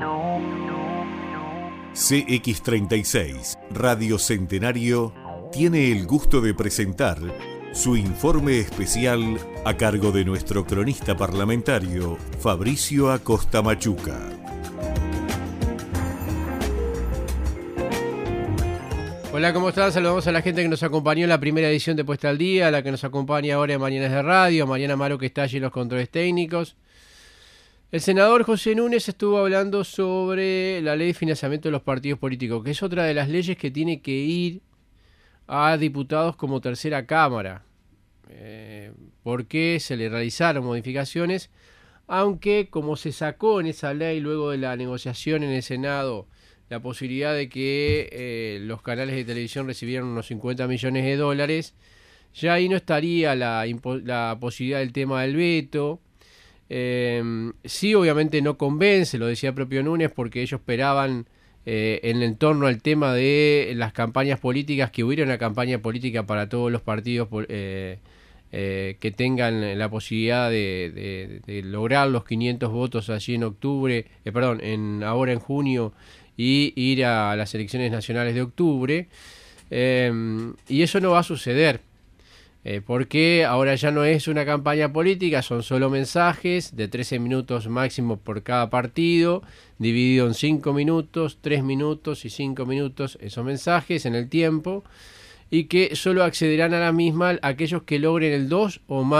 CX36 Radio Centenario tiene el gusto de presentar su informe especial a cargo de nuestro cronista parlamentario Fabricio Acosta Machuca. Hola, ¿cómo están? Saludamos a la gente que nos acompañó en la primera edición de Puesta al Día, a la que nos acompaña ahora en Mañanas de Radio, Mariana Maro que está allí en los controles técnicos. El senador José Núñez estuvo hablando sobre la ley de financiamiento de los partidos políticos, que es otra de las leyes que tiene que ir a diputados como tercera cámara, porque se le realizaron modificaciones, aunque como se sacó en esa ley luego de la negociación en el Senado la posibilidad de que los canales de televisión recibieran unos 50 millones de dólares, ya ahí no estaría la posibilidad del tema del veto. Sí, obviamente no convence, lo decía propio Núñez, porque ellos esperaban en torno al tema de las campañas políticas, que hubiera una campaña política para todos los partidos que tengan la posibilidad de lograr los 500 votos allí en octubre, ahora en junio, y ir a las elecciones nacionales de octubre, y eso no va a suceder. Porque ahora ya no es una campaña política, son solo mensajes de 13 minutos máximo por cada partido, dividido en 5 minutos, 3 minutos y 5 minutos esos mensajes en el tiempo, y que solo accederán a la misma aquellos que logren el 2%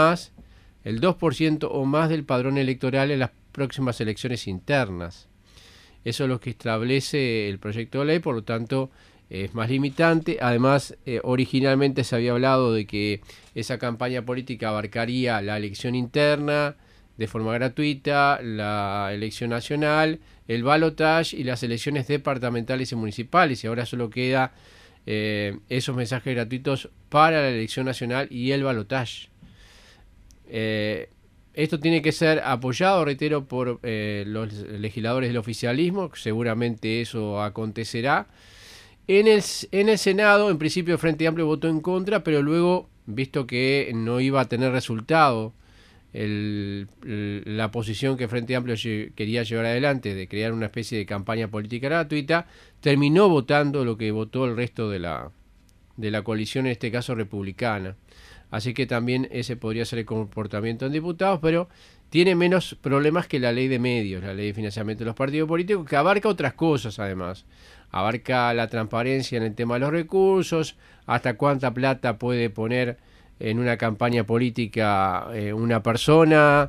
o más del padrón electoral en las próximas elecciones internas. Eso es lo que establece el proyecto de ley, por lo tanto es más limitante. Además, originalmente se había hablado de que esa campaña política abarcaría la elección interna de forma gratuita, la elección nacional, el balotaje y las elecciones departamentales y municipales, y ahora solo queda esos mensajes gratuitos para la elección nacional y el balotaje. Esto tiene que ser apoyado, reitero, por los legisladores del oficialismo, seguramente eso acontecerá. En el Senado, en principio, el Frente Amplio votó en contra, pero luego, visto que no iba a tener resultado la posición que Frente Amplio quería llevar adelante de crear una especie de campaña política gratuita, terminó votando lo que votó el resto de la coalición, en este caso republicana. Así que también ese podría ser el comportamiento en diputados, pero tiene menos problemas que la ley de medios, la ley de financiamiento de los partidos políticos, que abarca otras cosas además. Abarca la transparencia en el tema de los recursos, hasta cuánta plata puede poner en una campaña política una persona,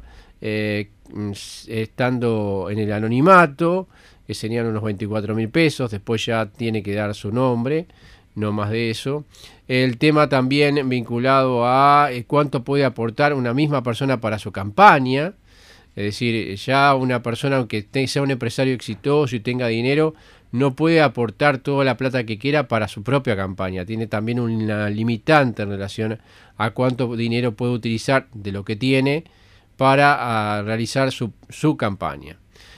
estando en el anonimato, que serían unos 24.000 pesos, después ya tiene que dar su nombre, no más de eso. El tema también vinculado a cuánto puede aportar una misma persona para su campaña, es decir, ya una persona, aunque sea un empresario exitoso y tenga dinero, no puede aportar toda la plata que quiera para su propia campaña. Tiene también una limitante en relación a cuánto dinero puede utilizar de lo que tiene para realizar su campaña.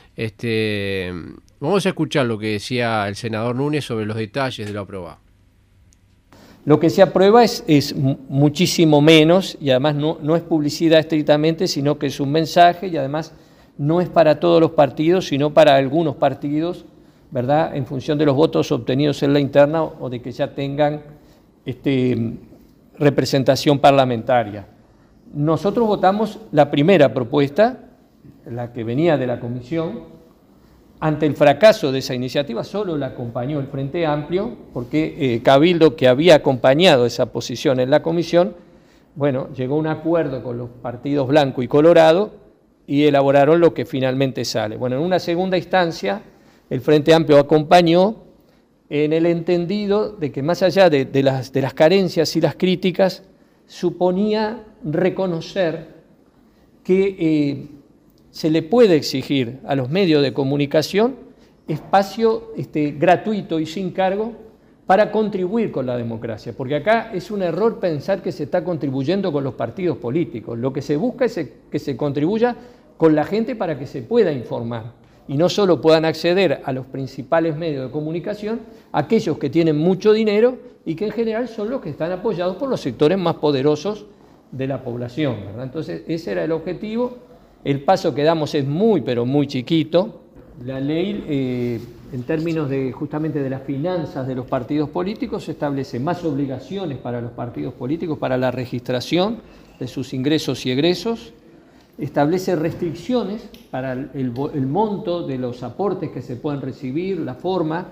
Vamos a escuchar lo que decía el senador Núñez sobre los detalles de lo aprobado. Lo que se aprueba es muchísimo menos, y además no es publicidad estrictamente, sino que es un mensaje, y además no es para todos los partidos, sino para algunos partidos, ¿verdad?, en función de los votos obtenidos en la interna o de que ya tengan representación parlamentaria. Nosotros votamos la primera propuesta, la que venía de la comisión. Ante el fracaso de esa iniciativa, solo la acompañó el Frente Amplio, porque Cabildo, que había acompañado esa posición en la comisión, bueno, llegó a un acuerdo con los partidos Blanco y Colorado y elaboraron lo que finalmente sale. Bueno, en una segunda instancia, el Frente Amplio acompañó en el entendido de que más allá de las carencias y las críticas, suponía reconocer que se le puede exigir a los medios de comunicación espacio gratuito y sin cargo para contribuir con la democracia, porque acá es un error pensar que se está contribuyendo con los partidos políticos. Lo que se busca es que se contribuya con la gente para que se pueda informar y no solo puedan acceder a los principales medios de comunicación aquellos que tienen mucho dinero y que en general son los que están apoyados por los sectores más poderosos de la población, ¿verdad? Entonces ese era el objetivo. El paso que damos es muy, pero muy chiquito. la ley, en términos de justamente de las finanzas de los partidos políticos, establece más obligaciones para los partidos políticos para la registración de sus ingresos y egresos, establece restricciones para el monto de los aportes que se pueden recibir, la forma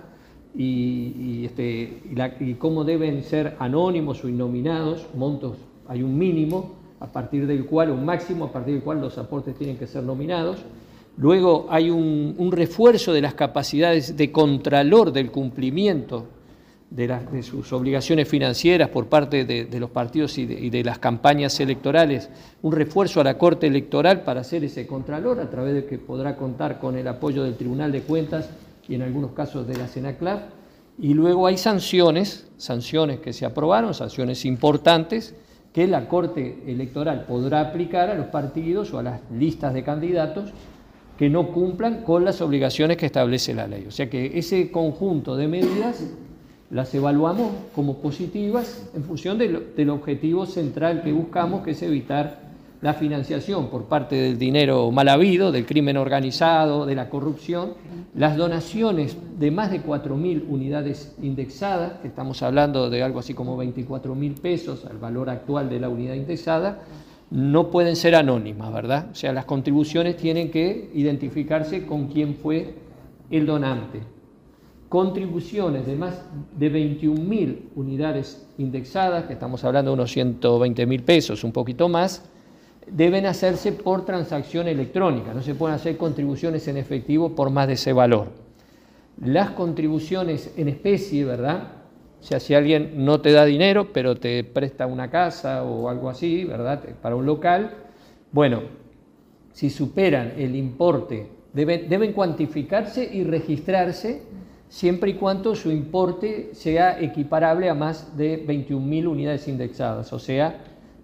y cómo deben ser anónimos o innominados, montos, hay un mínimo a partir del cual, un máximo a partir del cual los aportes tienen que ser nominados. Luego hay un refuerzo de las capacidades de contralor del cumplimiento de sus obligaciones financieras por parte de los partidos y de las campañas electorales, un refuerzo a la Corte Electoral para hacer ese contralor, a través de que podrá contar con el apoyo del Tribunal de Cuentas y en algunos casos de la CENACLAF. Y luego hay sanciones que se aprobaron, sanciones importantes, que la Corte Electoral podrá aplicar a los partidos o a las listas de candidatos que no cumplan con las obligaciones que establece la ley. O sea que ese conjunto de medidas las evaluamos como positivas en función del objetivo central que buscamos, que es evitar la financiación por parte del dinero mal habido, del crimen organizado, de la corrupción, las donaciones de más de 4.000 unidades indexadas, que estamos hablando de algo así como 24.000 pesos al valor actual de la unidad indexada, no pueden ser anónimas, ¿verdad? O sea, las contribuciones tienen que identificarse con quién fue el donante. Contribuciones de más de 21.000 unidades indexadas, que estamos hablando de unos 120.000 pesos, un poquito más, deben hacerse por transacción electrónica, no se pueden hacer contribuciones en efectivo por más de ese valor. Las contribuciones en especie, ¿verdad? O sea, si alguien no te da dinero, pero te presta una casa o algo así, ¿verdad?, para un local, bueno, si superan el importe, deben cuantificarse y registrarse siempre y cuando su importe sea equiparable a más de 21.000 unidades indexadas, o sea,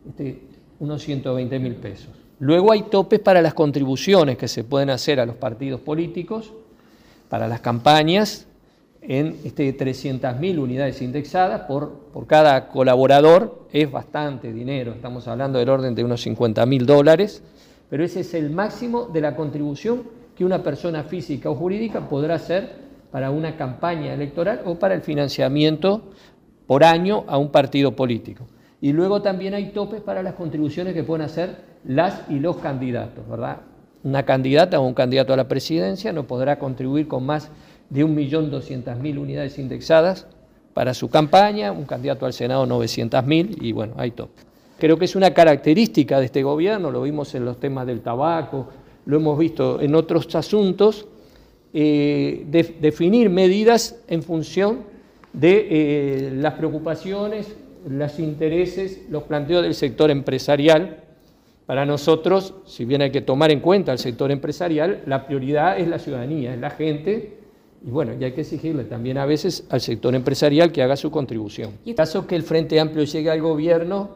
unos 120.000 pesos. Luego hay topes para las contribuciones que se pueden hacer a los partidos políticos, para las campañas, en 300.000 unidades indexadas por cada colaborador. Es bastante dinero, estamos hablando del orden de unos $50.000, pero ese es el máximo de la contribución que una persona física o jurídica podrá hacer para una campaña electoral o para el financiamiento por año a un partido político. Y luego también hay topes para las contribuciones que pueden hacer las y los candidatos, ¿verdad? Una candidata o un candidato a la presidencia no podrá contribuir con más de 1.200.000 unidades indexadas para su campaña, un candidato al Senado 900.000, y bueno, hay topes. Creo que es una característica de este gobierno, lo vimos en los temas del tabaco, lo hemos visto en otros asuntos, definir medidas en función de las preocupaciones, los intereses, los planteos del sector empresarial. Para nosotros, si bien hay que tomar en cuenta el sector empresarial, la prioridad es la ciudadanía, es la gente, y bueno, y hay que exigirle también a veces al sector empresarial que haga su contribución. En caso que el Frente Amplio llegue al gobierno,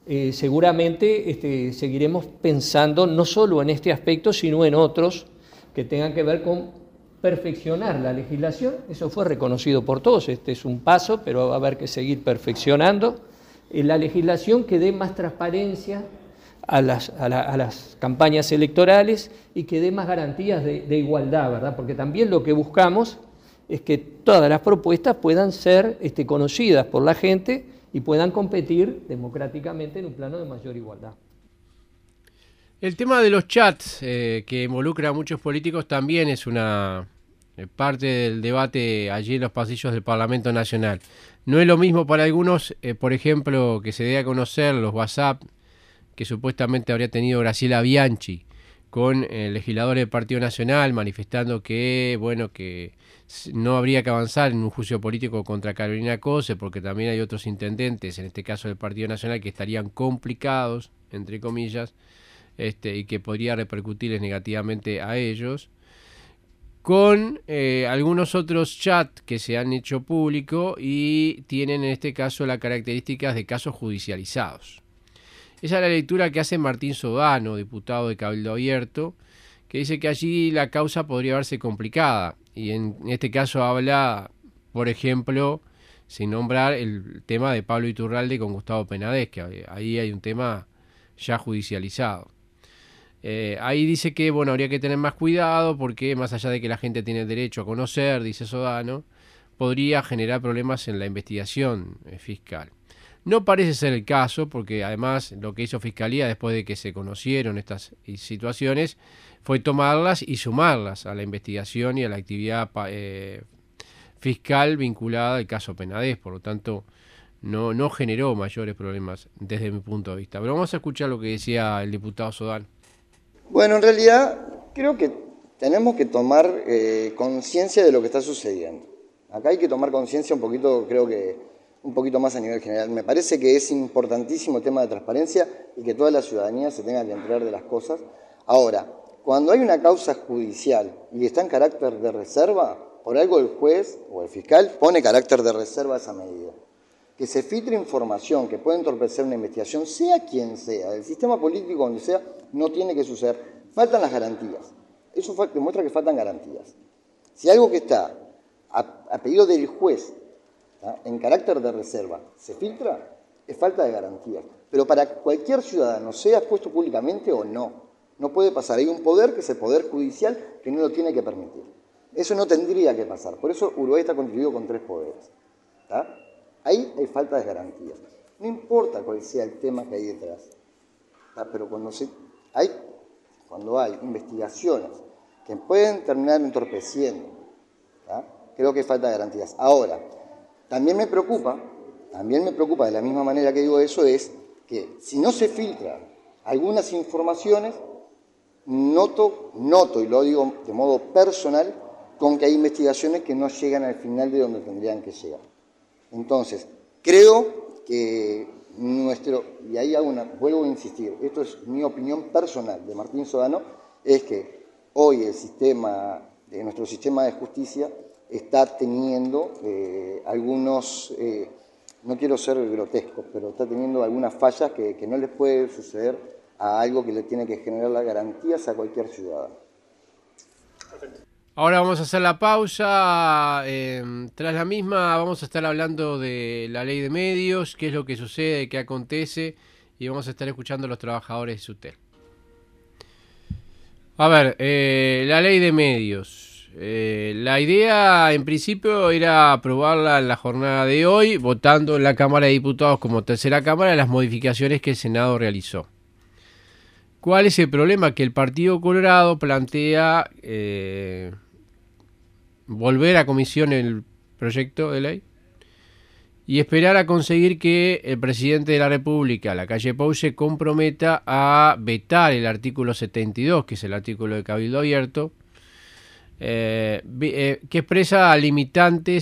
seguramente seguiremos pensando no solo en este aspecto, sino en otros que tengan que ver con perfeccionar la legislación. Eso fue reconocido por todos, este es un paso, pero va a haber que seguir perfeccionando la legislación que dé más transparencia a las campañas electorales y que dé más garantías de igualdad, ¿verdad? Porque también lo que buscamos es que todas las propuestas puedan ser conocidas por la gente y puedan competir democráticamente en un plano de mayor igualdad. El tema de los chats que involucra a muchos políticos también es una parte del debate allí en los pasillos del Parlamento Nacional. No es lo mismo para algunos, por ejemplo, que se dé a conocer los WhatsApp que supuestamente habría tenido Graciela Bianchi con legisladores del Partido Nacional manifestando que, bueno, que no habría que avanzar en un juicio político contra Carolina Cose porque también hay otros intendentes, en este caso del Partido Nacional, que estarían complicados, entre comillas, y que podría repercutirles negativamente a ellos, con algunos otros chats que se han hecho público y tienen en este caso las características de casos judicializados. Esa es la lectura que hace Martín Sodano, diputado de Cabildo Abierto, que dice que allí la causa podría verse complicada. Y en este caso habla, por ejemplo, sin nombrar el tema de Pablo Iturralde con Gustavo Penades, que ahí hay un tema ya judicializado. Ahí dice que bueno, habría que tener más cuidado porque más allá de que la gente tiene derecho a conocer, dice Sodano, podría generar problemas en la investigación fiscal. No parece ser el caso, porque además lo que hizo Fiscalía después de que se conocieron estas situaciones fue tomarlas y sumarlas a la investigación y a la actividad fiscal vinculada al caso Penades. Por lo tanto, no generó mayores problemas desde mi punto de vista. Pero vamos a escuchar lo que decía el diputado Sodano. Bueno, en realidad creo que tenemos que tomar conciencia de lo que está sucediendo. Acá hay que tomar conciencia un poquito, creo que un poquito más a nivel general. Me parece que es importantísimo el tema de transparencia y que toda la ciudadanía se tenga que enterar de las cosas. Ahora, cuando hay una causa judicial y está en carácter de reserva, por algo el juez o el fiscal pone carácter de reserva a esa medida. Que se filtre información que puede entorpecer una investigación, sea quien sea, del sistema político donde sea, no tiene que suceder. Faltan las garantías. Eso demuestra que faltan garantías. Si algo que está a pedido del juez, en carácter de reserva, se filtra, es falta de garantías. Pero para cualquier ciudadano, sea expuesto públicamente o no puede pasar. Hay un poder que es el poder judicial que no lo tiene que permitir. Eso no tendría que pasar. Por eso Uruguay está constituido con 3 poderes. Ahí hay falta de garantías. No importa cuál sea el tema que hay detrás. Pero cuando hay investigaciones que pueden terminar entorpeciendo, creo que hay falta de garantías. Ahora, también me preocupa de la misma manera que digo eso, es que si no se filtran algunas informaciones, noto, y lo digo de modo personal, con que hay investigaciones que no llegan al final de donde tendrían que llegar. Entonces, creo que y ahí vuelvo a insistir, esto es mi opinión personal de Martín Sodano, es que hoy nuestro sistema de justicia está teniendo algunos, no quiero ser grotesco, pero está teniendo algunas fallas que no les puede suceder a algo que le tiene que generar las garantías a cualquier ciudadano. Ahora vamos a hacer la pausa. Tras la misma vamos a estar hablando de la ley de medios, qué es lo que sucede, qué acontece, y vamos a estar escuchando a los trabajadores de SUTEL. A ver, la ley de medios. La idea en principio era aprobarla en la jornada de hoy, votando en la Cámara de Diputados como tercera Cámara las modificaciones que el Senado realizó. ¿Cuál es el problema? Que el Partido Colorado plantea volver a comisión el proyecto de ley y esperar a conseguir que el presidente de la República, Lacalle Pou, se comprometa a vetar el artículo 72, que es el artículo de Cabildo Abierto, que expresa limitantes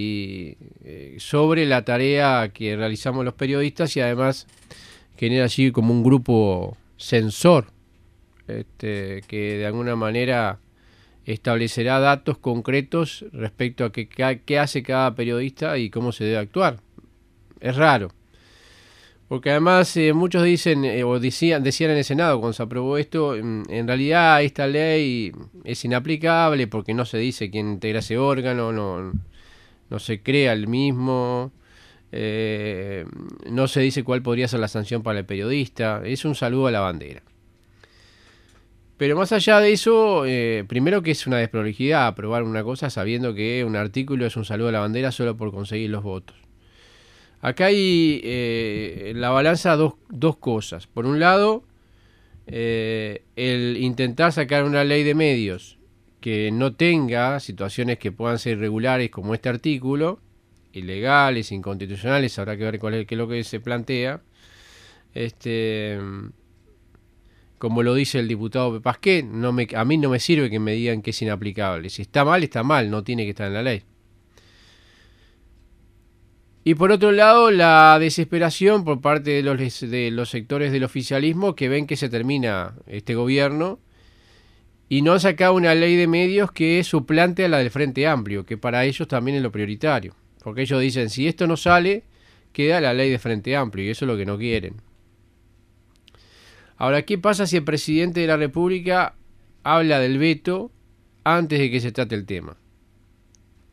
sobre la tarea que realizamos los periodistas y además genera así como un grupo censor que de alguna manera establecerá datos concretos respecto a qué hace cada periodista y cómo se debe actuar. Es raro, porque además muchos dicen decían en el Senado cuando se aprobó esto, en realidad esta ley es inaplicable porque no se dice quién integra ese órgano, no se crea el mismo, no se dice cuál podría ser la sanción para el periodista. Es un saludo a la bandera. Pero más allá de eso, primero que es una desprolijidad aprobar una cosa sabiendo que un artículo es un saludo a la bandera solo por conseguir los votos. Acá hay en la balanza dos cosas. Por un lado, el intentar sacar una ley de medios que no tenga situaciones que puedan ser irregulares como este artículo, ilegales, inconstitucionales, habrá que ver qué es lo que se plantea. Como lo dice el diputado Pasquet, a mí no me sirve que me digan que es inaplicable. Si está mal, no tiene que estar en la ley. Y por otro lado, la desesperación por parte de los sectores del oficialismo que ven que se termina este gobierno y no han sacado una ley de medios que suplante a la del Frente Amplio, que para ellos también es lo prioritario. Porque ellos dicen, si esto no sale, queda la ley de Frente Amplio, y eso es lo que no quieren. Ahora, ¿qué pasa si el presidente de la República habla del veto antes de que se trate el tema?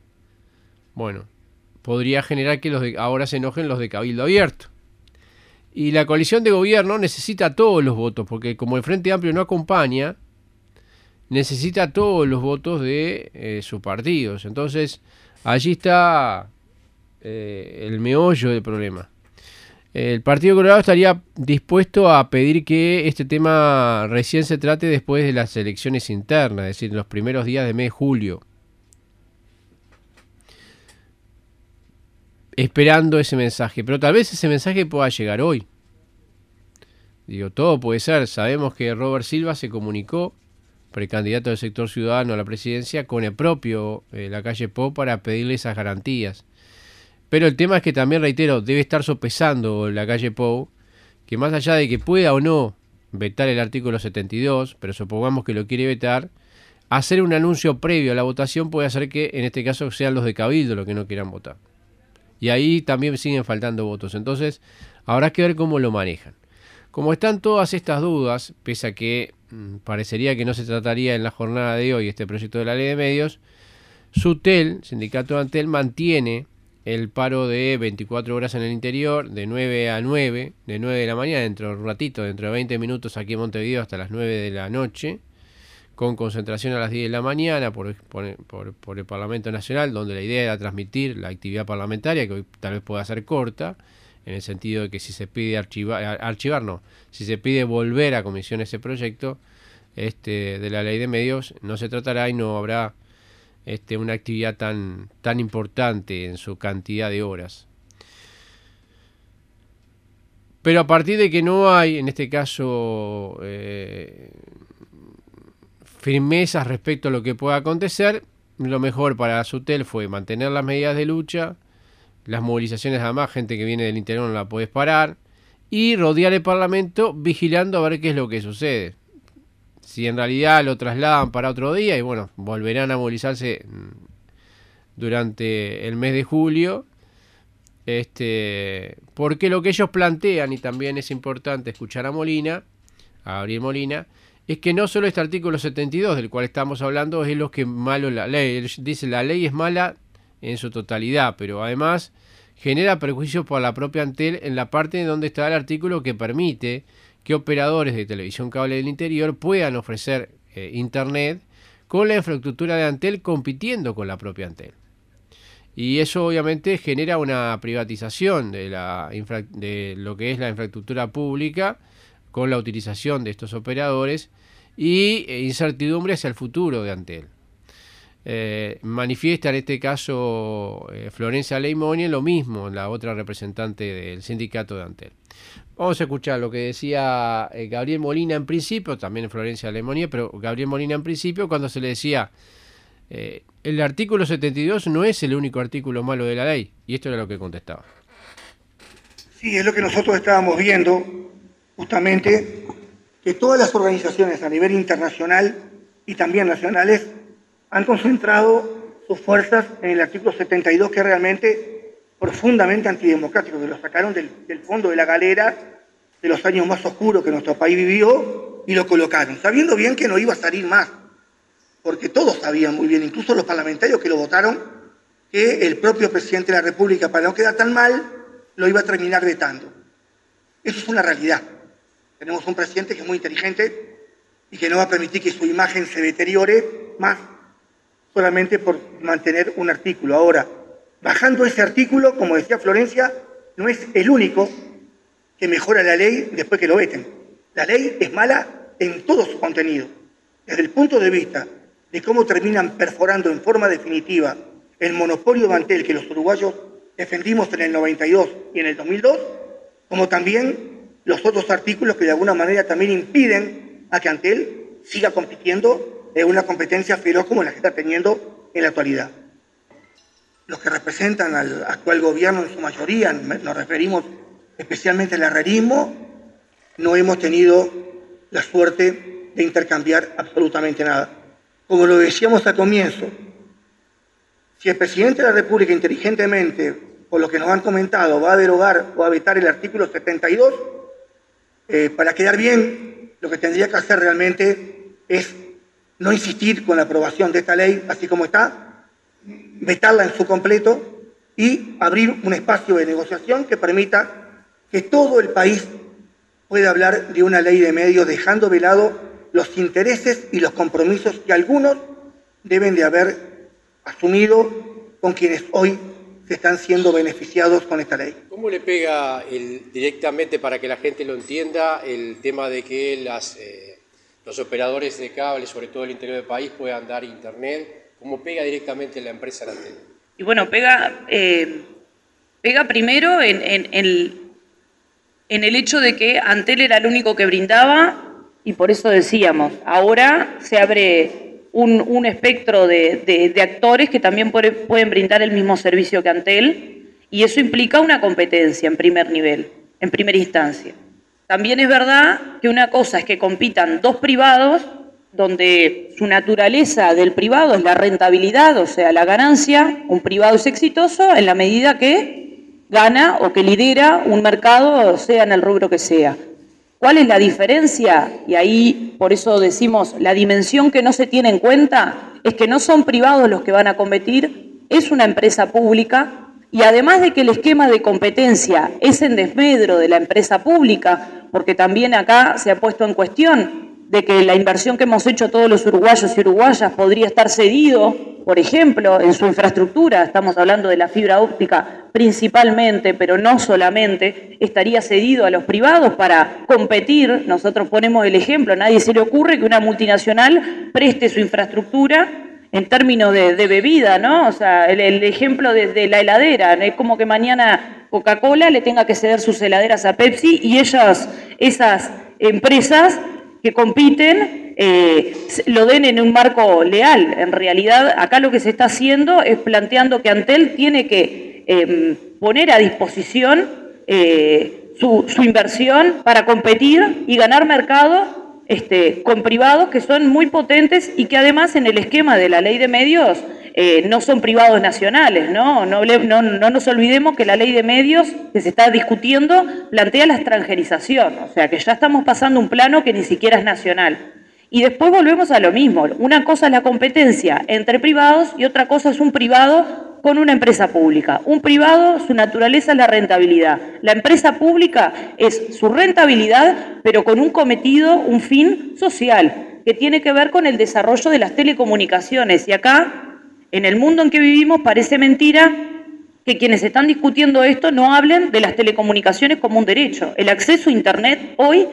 Bueno, podría generar que ahora se enojen los de Cabildo Abierto. Y la coalición de gobierno necesita todos los votos, porque como el Frente Amplio no acompaña, necesita todos los votos de sus partidos. Entonces, allí está el meollo del problema. El Partido Colorado estaría dispuesto a pedir que este tema recién se trate después de las elecciones internas, es decir, en los primeros días del mes de julio. Esperando ese mensaje, pero tal vez ese mensaje pueda llegar hoy. Digo, todo puede ser. Sabemos que Robert Silva se comunicó, precandidato del sector ciudadano a la presidencia, con el propio Lacalle Pou para pedirle esas garantías. Pero el tema es que también, reitero, debe estar sopesando Lacalle Pou, que más allá de que pueda o no vetar el artículo 72, pero supongamos que lo quiere vetar, hacer un anuncio previo a la votación puede hacer que en este caso sean los de Cabildo los que no quieran votar. Y ahí también siguen faltando votos. Entonces habrá que ver cómo lo manejan. Como están todas estas dudas, pese a que parecería que no se trataría en la jornada de hoy este proyecto de la ley de medios, SUTEL, Sindicato de Antel, mantiene el paro de 24 horas en el interior, de 9 a 9, de 9 de la mañana, dentro de un ratito, dentro de 20 minutos aquí en Montevideo hasta las 9 de la noche, con concentración a las 10 de la mañana por el Parlamento Nacional, donde la idea era transmitir la actividad parlamentaria, que hoy tal vez pueda ser corta, en el sentido de que si se pide si se pide volver a comisión ese proyecto de la ley de medios, no se tratará y no habrá una actividad tan importante en su cantidad de horas. Pero a partir de que no hay, en este caso, firmezas respecto a lo que pueda acontecer, lo mejor para SUTEL fue mantener las medidas de lucha, las movilizaciones, además, gente que viene del interior no la podés parar, y rodear el Parlamento vigilando a ver qué es lo que sucede. Si en realidad lo trasladan para otro día, y bueno, volverán a movilizarse durante el mes de julio, porque lo que ellos plantean, y también es importante escuchar a Gabriel Molina, es que no solo este artículo 72 del cual estamos hablando es lo que es malo la ley. Él dice la ley es mala en su totalidad, pero además genera perjuicios por la propia Antel en la parte donde está el artículo que permite que operadores de televisión cable del interior puedan ofrecer internet con la infraestructura de Antel compitiendo con la propia Antel. Y eso obviamente genera una privatización de lo que es la infraestructura pública con la utilización de estos operadores y incertidumbre hacia el futuro de Antel. Manifiesta en este caso Florencia Leimoni lo mismo, la otra representante del sindicato de Antel. Vamos a escuchar lo que decía Gabriel Molina en principio, también Florencia Leimoni, pero Gabriel Molina en principio cuando se le decía el artículo 72 no es el único artículo malo de la ley, y esto era lo que contestaba. Sí, es lo que nosotros estábamos viendo, justamente, que todas las organizaciones a nivel internacional y también nacionales han concentrado sus fuerzas en el artículo 72, que es realmente profundamente antidemocrático, que lo sacaron del fondo de la galera de los años más oscuros que nuestro país vivió y lo colocaron, sabiendo bien que no iba a salir más, porque todos sabían muy bien, incluso los parlamentarios que lo votaron, que el propio presidente de la República, para no quedar tan mal, lo iba a terminar vetando. Eso es una realidad. Tenemos un presidente que es muy inteligente y que no va a permitir que su imagen se deteriore más solamente por mantener un artículo. Ahora, bajando ese artículo, como decía Florencia, no es el único que mejora la ley después que lo veten. La ley es mala en todo su contenido. Desde el punto de vista de cómo terminan perforando en forma definitiva el monopolio de Antel que los uruguayos defendimos en el 92 y en el 2002, como también los otros artículos que de alguna manera también impiden a que Antel siga compitiendo en una competencia feroz como la que está teniendo en la actualidad. Los que representan al actual gobierno en su mayoría, nos referimos especialmente al herrerismo, no hemos tenido la suerte de intercambiar absolutamente nada. Como lo decíamos al comienzo, si el presidente de la República inteligentemente, por lo que nos han comentado, va a derogar o a vetar el artículo 72, para quedar bien, lo que tendría que hacer realmente es no insistir con la aprobación de esta ley, así como está, vetarla en su completo y abrir un espacio de negociación que permita que todo el país puede hablar de una ley de medios dejando de lado los intereses y los compromisos que algunos deben de haber asumido con quienes hoy se están siendo beneficiados con esta ley. ¿Cómo le pega directamente, para que la gente lo entienda, el tema de que los operadores de cable, sobre todo el interior del país, puedan dar internet? ¿Cómo pega directamente la empresa en Antel? Y bueno, pega primero en el hecho de que Antel era el único que brindaba, y por eso decíamos, ahora se abre un espectro de actores que también pueden brindar el mismo servicio que Antel, y eso implica una competencia en primer nivel, en primera instancia. También es verdad que una cosa es que compitan dos privados, donde su naturaleza del privado es la rentabilidad, o sea, la ganancia. Un privado es exitoso en la medida que gana o que lidera un mercado, sea en el rubro que sea. ¿Cuál es la diferencia? Y ahí, por eso decimos, la dimensión que no se tiene en cuenta es que no son privados los que van a competir, es una empresa pública, y además de que el esquema de competencia es en desmedro de la empresa pública, porque también acá se ha puesto en cuestión de que la inversión que hemos hecho todos los uruguayos y uruguayas podría estar cedido, por ejemplo, en su infraestructura, estamos hablando de la fibra óptica principalmente, pero no solamente, estaría cedido a los privados para competir. Nosotros ponemos el ejemplo, a nadie se le ocurre que una multinacional preste su infraestructura en términos de bebida, ¿no? O sea, el ejemplo de la heladera, es como que mañana Coca-Cola le tenga que ceder sus heladeras a Pepsi y esas empresas que compiten lo den en un marco leal. En realidad, acá lo que se está haciendo es planteando que Antel tiene que poner a disposición su inversión para competir y ganar mercado con privados que son muy potentes y que además en el esquema de la ley de medios no son privados nacionales, ¿no? No nos olvidemos que la ley de medios que se está discutiendo plantea la extranjerización, o sea que ya estamos pasando un plano que ni siquiera es nacional. Y después volvemos a lo mismo, una cosa es la competencia entre privados y otra cosa es un privado con una empresa pública. Un privado, su naturaleza es la rentabilidad. La empresa pública es su rentabilidad, pero con un cometido, un fin social, que tiene que ver con el desarrollo de las telecomunicaciones. Y acá, en el mundo en que vivimos, parece mentira que quienes están discutiendo esto no hablen de las telecomunicaciones como un derecho. El acceso a Internet hoy,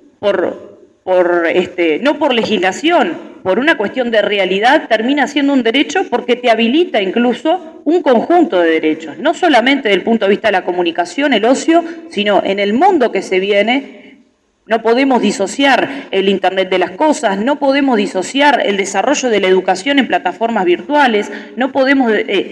no por legislación, por una cuestión de realidad, termina siendo un derecho porque te habilita incluso un conjunto de derechos, no solamente desde el punto de vista de la comunicación, el ocio, sino en el mundo que se viene. No podemos disociar el Internet de las cosas, no podemos disociar el desarrollo de la educación en plataformas virtuales, no podemos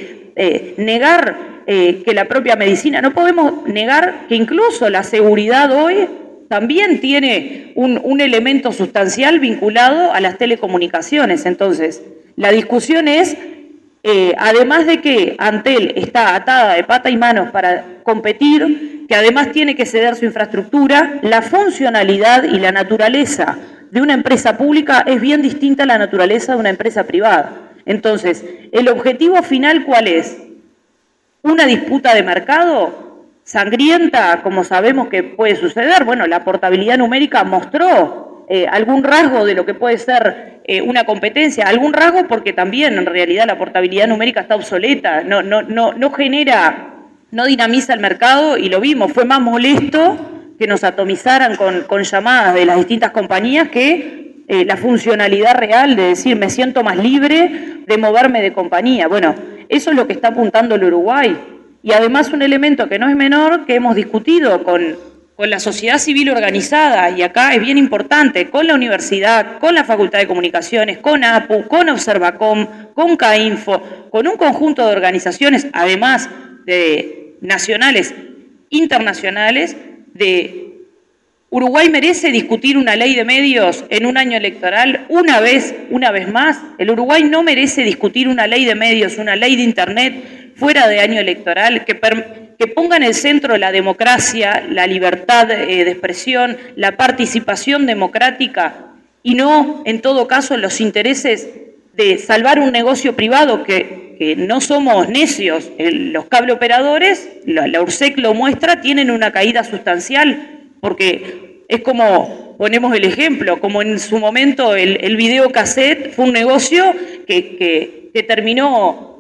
negar que la propia medicina, no podemos negar que incluso la seguridad hoy también tiene un elemento sustancial vinculado a las telecomunicaciones. Entonces, la discusión es, además de que Antel está atada de pata y manos para competir, que además tiene que ceder su infraestructura, la funcionalidad y la naturaleza de una empresa pública es bien distinta a la naturaleza de una empresa privada. Entonces, ¿el objetivo final cuál es? ¿Una disputa de mercado sangrienta, como sabemos que puede suceder? Bueno, la portabilidad numérica mostró algún rasgo de lo que puede ser una competencia, algún rasgo porque también en realidad la portabilidad numérica está obsoleta, no genera, no dinamiza el mercado, y lo vimos, fue más molesto que nos atomizaran con llamadas de las distintas compañías que la funcionalidad real de decir me siento más libre de moverme de compañía. Bueno, eso es lo que está apuntando el Uruguay. Y además un elemento que no es menor, que hemos discutido con la sociedad civil organizada, y acá es bien importante, con la universidad, con la Facultad de Comunicaciones, con APU, con Observacom, con CAINFO, con un conjunto de organizaciones, además de nacionales, internacionales, de Uruguay merece discutir una ley de medios en un año electoral una vez más. El Uruguay no merece discutir una ley de medios, una ley de Internet fuera de año electoral, que ponga en el centro la democracia, la libertad de expresión, la participación democrática, y no, en todo caso, los intereses de salvar un negocio privado que que no somos necios. Los cable operadores, la URSEC lo muestra, tienen una caída sustancial, porque es como, ponemos el ejemplo, como en su momento el videocassette fue un negocio que terminó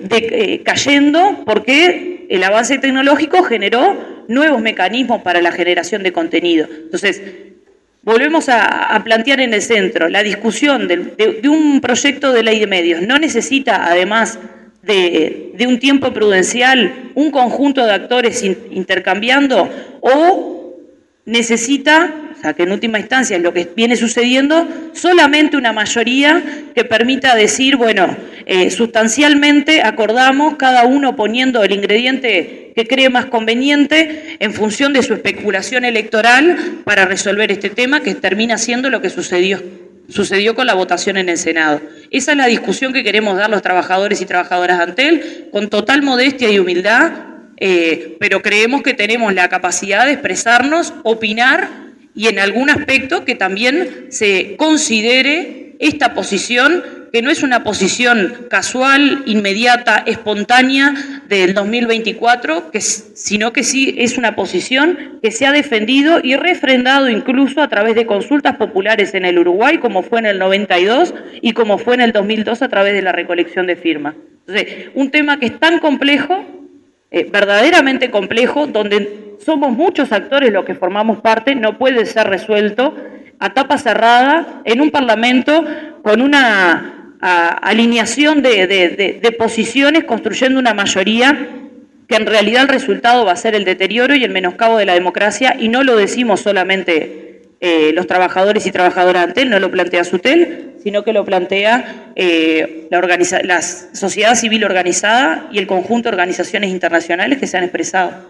cayendo porque el avance tecnológico generó nuevos mecanismos para la generación de contenido. Entonces, volvemos a plantear en el centro la discusión de un proyecto de ley de medios. No necesita, además de un tiempo prudencial, un conjunto de actores intercambiando, o necesita, o sea, que en última instancia es lo que viene sucediendo, solamente una mayoría que permita decir, bueno, sustancialmente acordamos, cada uno poniendo el ingrediente que cree más conveniente en función de su especulación electoral para resolver este tema, que termina siendo lo que sucedió con la votación en el Senado. Esa es la discusión que queremos dar los trabajadores y trabajadoras de Antel, con total modestia y humildad, pero creemos que tenemos la capacidad de expresarnos, opinar, y en algún aspecto que también se considere esta posición, que no es una posición casual, inmediata, espontánea del 2024, sino que sí es una posición que se ha defendido y refrendado incluso a través de consultas populares en el Uruguay, como fue en el 92 y como fue en el 2002 a través de la recolección de firmas. Entonces, un tema que es tan complejo, verdaderamente complejo, donde somos muchos actores los que formamos parte, no puede ser resuelto a tapa cerrada en un Parlamento con una alineación de posiciones, construyendo una mayoría que en realidad el resultado va a ser el deterioro y el menoscabo de la democracia, y no lo decimos solamente los trabajadores y trabajadoras de Antel, no lo plantea Sutel, sino que lo plantea la sociedad civil organizada y el conjunto de organizaciones internacionales que se han expresado.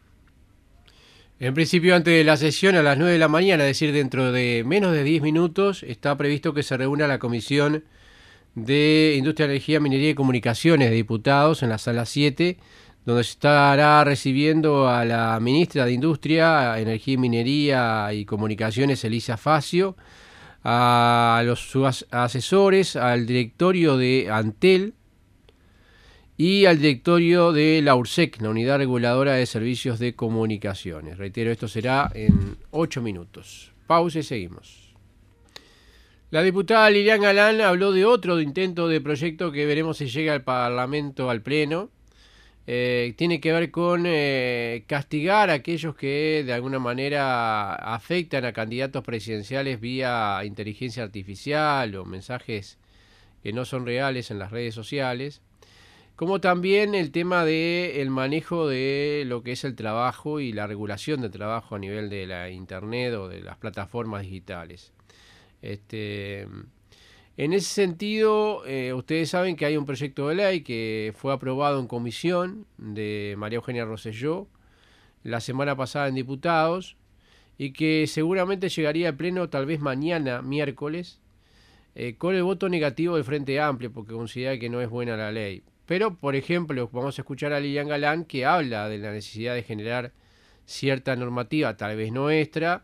En principio, antes de la sesión, a las 9 de la mañana, es decir, dentro de menos de 10 minutos, está previsto que se reúna la Comisión de Industria, Energía, Minería y Comunicaciones de Diputados en la Sala 7, donde se estará recibiendo a la Ministra de Industria, Energía, Minería y Comunicaciones, Elisa Facio, a sus asesores, al directorio de Antel y al directorio de la URSEC, la Unidad Reguladora de Servicios de Comunicaciones. Reitero, esto será en 8 minutos. Pausa y seguimos. La diputada Lilian Galán habló de otro intento de proyecto que veremos si llega al Parlamento, al Pleno. Tiene que ver con castigar a aquellos que de alguna manera afectan a candidatos presidenciales vía inteligencia artificial o mensajes que no son reales en las redes sociales, como también el tema del manejo de lo que es el trabajo y la regulación del trabajo a nivel de la internet o de las plataformas digitales. En ese sentido, ustedes saben que hay un proyecto de ley que fue aprobado en comisión de María Eugenia Rosselló la semana pasada en diputados y que seguramente llegaría al Pleno tal vez mañana, miércoles, con el voto negativo del Frente Amplio porque considera que no es buena la ley. Pero, por ejemplo, vamos a escuchar a Lilian Galán, que habla de la necesidad de generar cierta normativa, tal vez no esta,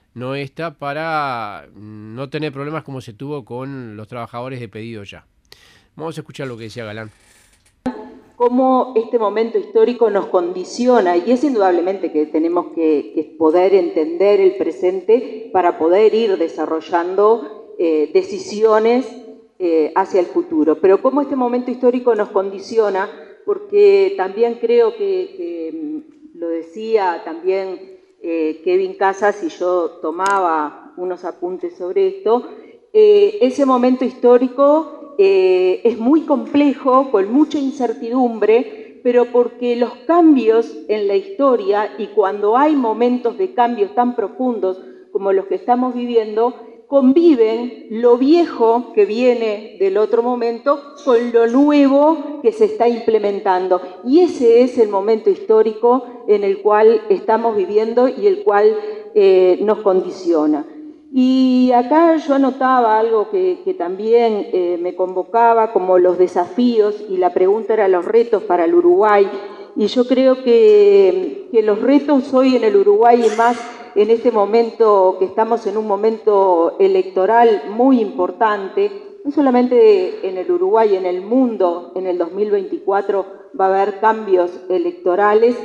para no tener problemas como se tuvo con los trabajadores de Pedido Ya. Vamos a escuchar lo que decía Galán. Cómo este momento histórico nos condiciona, y es indudablemente que tenemos que poder entender el presente para poder ir desarrollando decisiones hacia el futuro. Pero cómo este momento histórico nos condiciona, porque también creo que lo decía también Kevin Casas, y yo tomaba unos apuntes sobre esto, ese momento histórico es muy complejo, con mucha incertidumbre, pero porque los cambios en la historia, y cuando hay momentos de cambios tan profundos como los que estamos viviendo, conviven lo viejo que viene del otro momento con lo nuevo que se está implementando. Y ese es el momento histórico en el cual estamos viviendo y el cual nos condiciona. Y acá yo anotaba algo que también me convocaba, como los desafíos, y la pregunta era los retos para el Uruguay. Y yo creo que los retos hoy en el Uruguay, y más en este momento que estamos en un momento electoral muy importante, no solamente en el Uruguay, en el mundo, en el 2024 va a haber cambios electorales,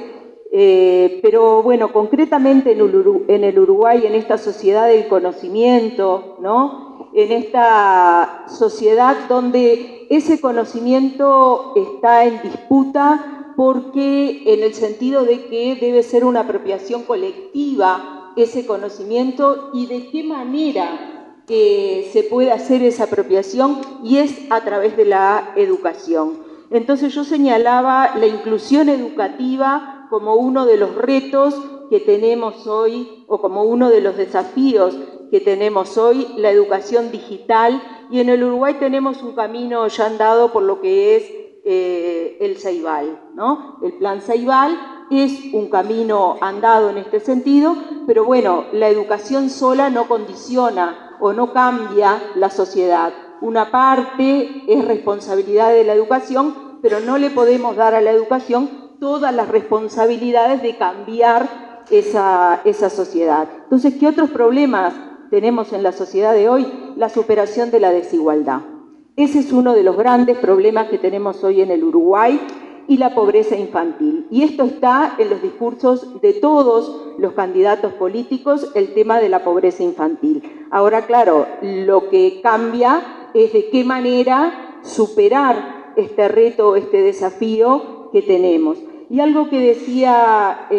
pero bueno, concretamente en el Uruguay, en esta sociedad del conocimiento, ¿no? En esta sociedad donde ese conocimiento está en disputa porque en el sentido de que debe ser una apropiación colectiva ese conocimiento y de qué manera se puede hacer esa apropiación, y es a través de la educación. Entonces yo señalaba la inclusión educativa como uno de los retos que tenemos hoy, o como uno de los desafíos que tenemos hoy, la educación digital, y en el Uruguay tenemos un camino ya andado por lo que es el Ceibal, ¿no? El plan Ceibal es un camino andado en este sentido, pero bueno, la educación sola no condiciona o no cambia la sociedad. Una parte es responsabilidad de la educación, pero no le podemos dar a la educación todas las responsabilidades de cambiar esa sociedad. Entonces, ¿qué otros problemas tenemos en la sociedad de hoy? La superación de la desigualdad. Ese es uno de los grandes problemas que tenemos hoy en el Uruguay, y la pobreza infantil. Y esto está en los discursos de todos los candidatos políticos, el tema de la pobreza infantil. Ahora, claro, lo que cambia es de qué manera superar este reto, este desafío que tenemos. Y algo que decía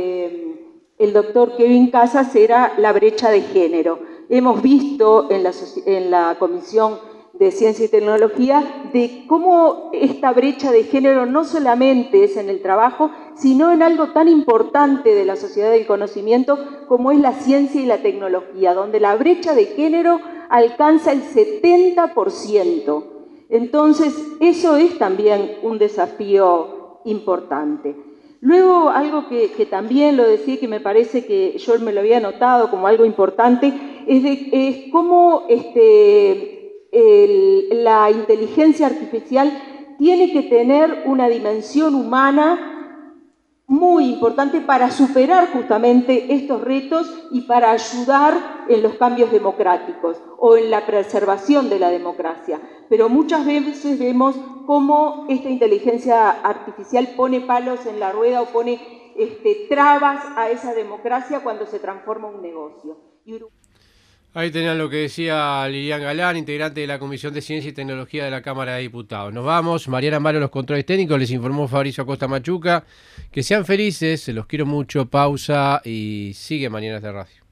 el doctor Kevin Casas era la brecha de género. Hemos visto en la Comisión de Ciencia y Tecnología de cómo esta brecha de género no solamente es en el trabajo, sino en algo tan importante de la sociedad del conocimiento como es la ciencia y la tecnología, donde la brecha de género alcanza el 70%. Entonces, eso es también un desafío importante. Luego, algo que también lo decía, que me parece que yo me lo había notado como algo importante, es cómo la inteligencia artificial tiene que tener una dimensión humana muy importante para superar justamente estos retos y para ayudar en los cambios democráticos o en la preservación de la democracia. Pero muchas veces vemos cómo esta inteligencia artificial pone palos en la rueda o pone trabas a esa democracia cuando se transforma en un negocio. Ahí tenían lo que decía Lilian Galán, integrante de la Comisión de Ciencia y Tecnología de la Cámara de Diputados. Nos vamos. Mariana Malo, los controles técnicos. Les informó Fabricio Acosta Machuca. Que sean felices, se los quiero mucho. Pausa y sigue Mañanas de Radio.